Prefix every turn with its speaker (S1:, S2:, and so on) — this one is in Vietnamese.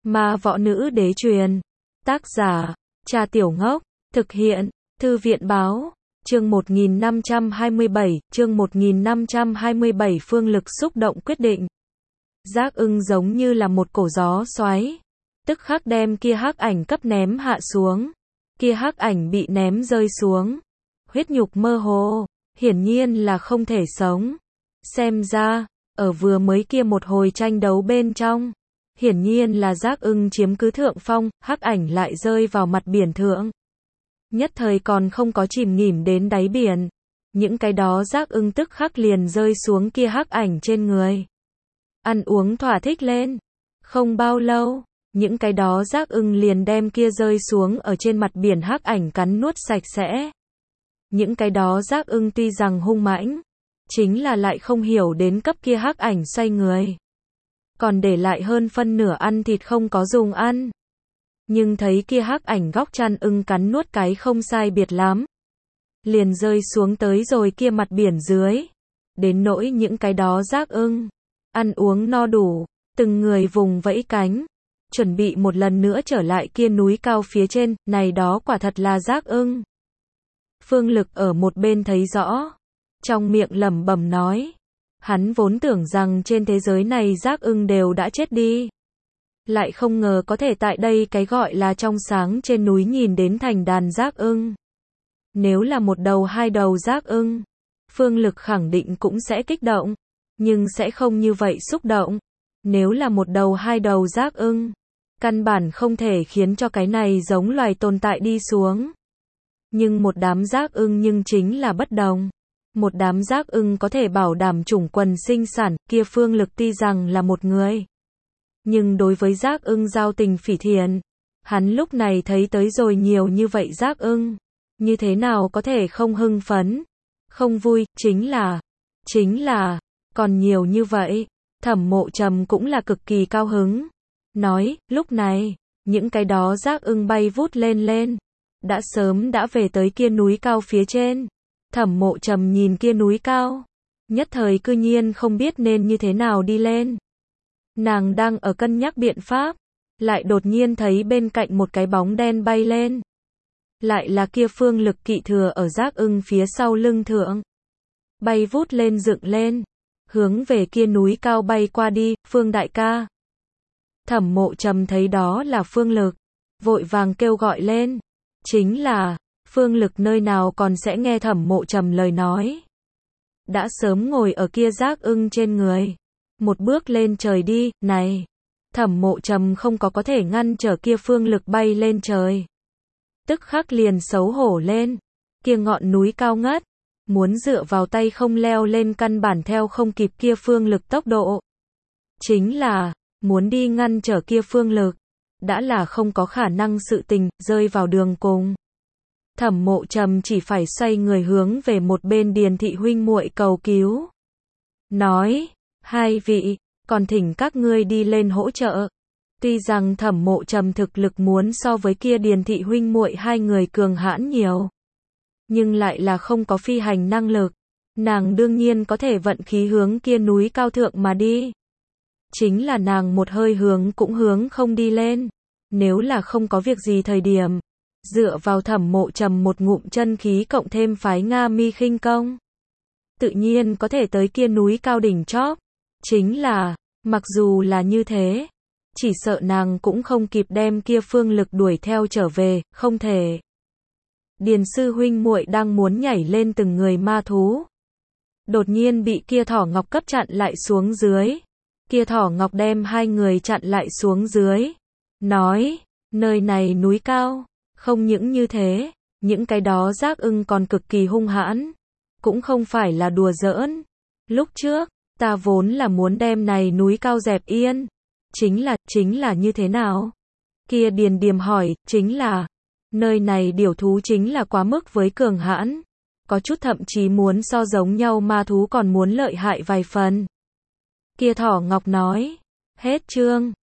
S1: Ma võ nữ đế truyền. Tác giả, Trà Tiểu Ngốc. Thực hiện, Thư viện báo. Chương 1527, Phương Lực xúc động quyết định. Giác ưng giống như là một cổ gió xoáy, tức khắc đem kia hắc ảnh cấp ném hạ xuống. Kia hắc ảnh bị ném rơi xuống, huyết nhục mơ hồ, hiển nhiên là không thể sống. Xem ra, ở vừa mới kia một hồi tranh đấu bên trong, hiển nhiên là Giác ưng chiếm cứ thượng phong, hắc ảnh lại rơi vào mặt biển thượng. Nhất thời còn không có chìm nghỉm đến đáy biển, những cái đó Giác ưng tức khắc liền rơi xuống kia hắc ảnh trên người. Ăn uống thỏa thích lên. Không bao lâu, những cái đó Giác ưng liền đem kia rơi xuống ở trên mặt biển hắc ảnh cắn nuốt sạch sẽ. Những cái đó Giác ưng tuy rằng hung mãnh, chính là lại không hiểu đến cấp kia hắc ảnh xoay người. Còn để lại hơn phân nửa ăn thịt không có dùng ăn. Nhưng thấy kia hắc ảnh góc chăn ưng cắn nuốt cái không sai biệt lắm, liền rơi xuống tới rồi kia mặt biển dưới. Đến nỗi những cái đó Giác ưng ăn uống no đủ, từng người vùng vẫy cánh, chuẩn bị một lần nữa trở lại kia núi cao phía trên, này đó quả thật là Giác ưng. Phương Lực ở một bên thấy rõ, trong miệng lẩm bẩm nói, hắn vốn tưởng rằng trên thế giới này Giác ưng đều đã chết đi, lại không ngờ có thể tại đây cái gọi là trong sáng trên núi nhìn đến thành đàn Giác ưng. Nếu là một đầu hai đầu Giác ưng, Phương Lực khẳng định cũng sẽ kích động, nhưng sẽ không như vậy xúc động. Nếu là một đầu hai đầu Giác ưng, căn bản không thể khiến cho cái này giống loài tồn tại đi xuống. Nhưng một đám Giác ưng nhưng chính là bất đồng. Một đám Giác ưng có thể bảo đảm chủng quần sinh sản, kia Phương Lực tuy rằng là một người, nhưng đối với Giác ưng giao tình phỉ thiện. Hắn lúc này thấy tới rồi nhiều như vậy Giác ưng, như thế nào có thể không hưng phấn, không vui, chính là, còn nhiều như vậy. Thẩm Mộ Trầm cũng là cực kỳ cao hứng. Nói, lúc này, những cái đó Giác ưng bay vút lên, đã sớm đã về tới kia núi cao phía trên. Thẩm Mộ Trầm nhìn kia núi cao, nhất thời cư nhiên không biết nên như thế nào đi lên. Nàng đang ở cân nhắc biện pháp, lại đột nhiên thấy bên cạnh một cái bóng đen bay lên. Lại là kia Phương Lực kỵ thừa ở Giác ưng phía sau lưng thượng. Bay vút lên dựng lên, hướng về kia núi cao bay qua đi. Phương đại ca. Thẩm Mộ Trầm thấy đó là Phương Lực, vội vàng kêu gọi lên. Chính là, Phương Lực nơi nào còn sẽ nghe Thẩm Mộ Trầm lời nói. Đã sớm ngồi ở kia Giác ưng trên người, một bước lên trời đi. Này, Thẩm Mộ Trầm không có thể ngăn trở kia Phương Lực bay lên trời, tức khắc liền xấu hổ lên. Kia ngọn núi cao ngất, muốn dựa vào tay không leo lên căn bản theo không kịp kia Phương Lực tốc độ. Chính là, muốn đi ngăn trở kia Phương Lực, đã là không có khả năng sự tình, rơi vào đường cùng. Thẩm Mộ Trầm chỉ phải xoay người hướng về một bên Điền thị huynh muội cầu cứu. Nói, hai vị, còn thỉnh các ngươi đi lên hỗ trợ. Tuy rằng Thẩm Mộ Trầm thực lực muốn so với kia Điền thị huynh muội hai người cường hãn nhiều, nhưng lại là không có phi hành năng lực. Nàng đương nhiên có thể vận khí hướng kia núi cao thượng mà đi. Chính là nàng một hơi hướng cũng hướng không đi lên. Nếu là không có việc gì thời điểm, dựa vào Thẩm Mộ Trầm một ngụm chân khí cộng thêm phái Nga Mi khinh công, tự nhiên có thể tới kia núi cao đỉnh chóp. Chính là, mặc dù là như thế, chỉ sợ nàng cũng không kịp đem kia Phương Lực đuổi theo trở về, không thể. Điền sư huynh muội đang muốn nhảy lên từng người ma thú, đột nhiên bị kia thỏ ngọc cấp chặn lại xuống dưới. Kia thỏ ngọc đem hai người chặn lại xuống dưới, nói, nơi này núi cao, không những như thế, những cái đó Giác ưng còn cực kỳ hung hãn, cũng không phải là đùa giỡn. Lúc trước, ta vốn là muốn đem này núi cao dẹp yên. Chính là như thế nào? Kia Điền Điềm hỏi, chính là, nơi này điểu thú chính là quá mức với cường hãn, có chút thậm chí muốn so giống nhau ma thú còn muốn lợi hại vài phần. Kia thỏ ngọc nói, hết chương.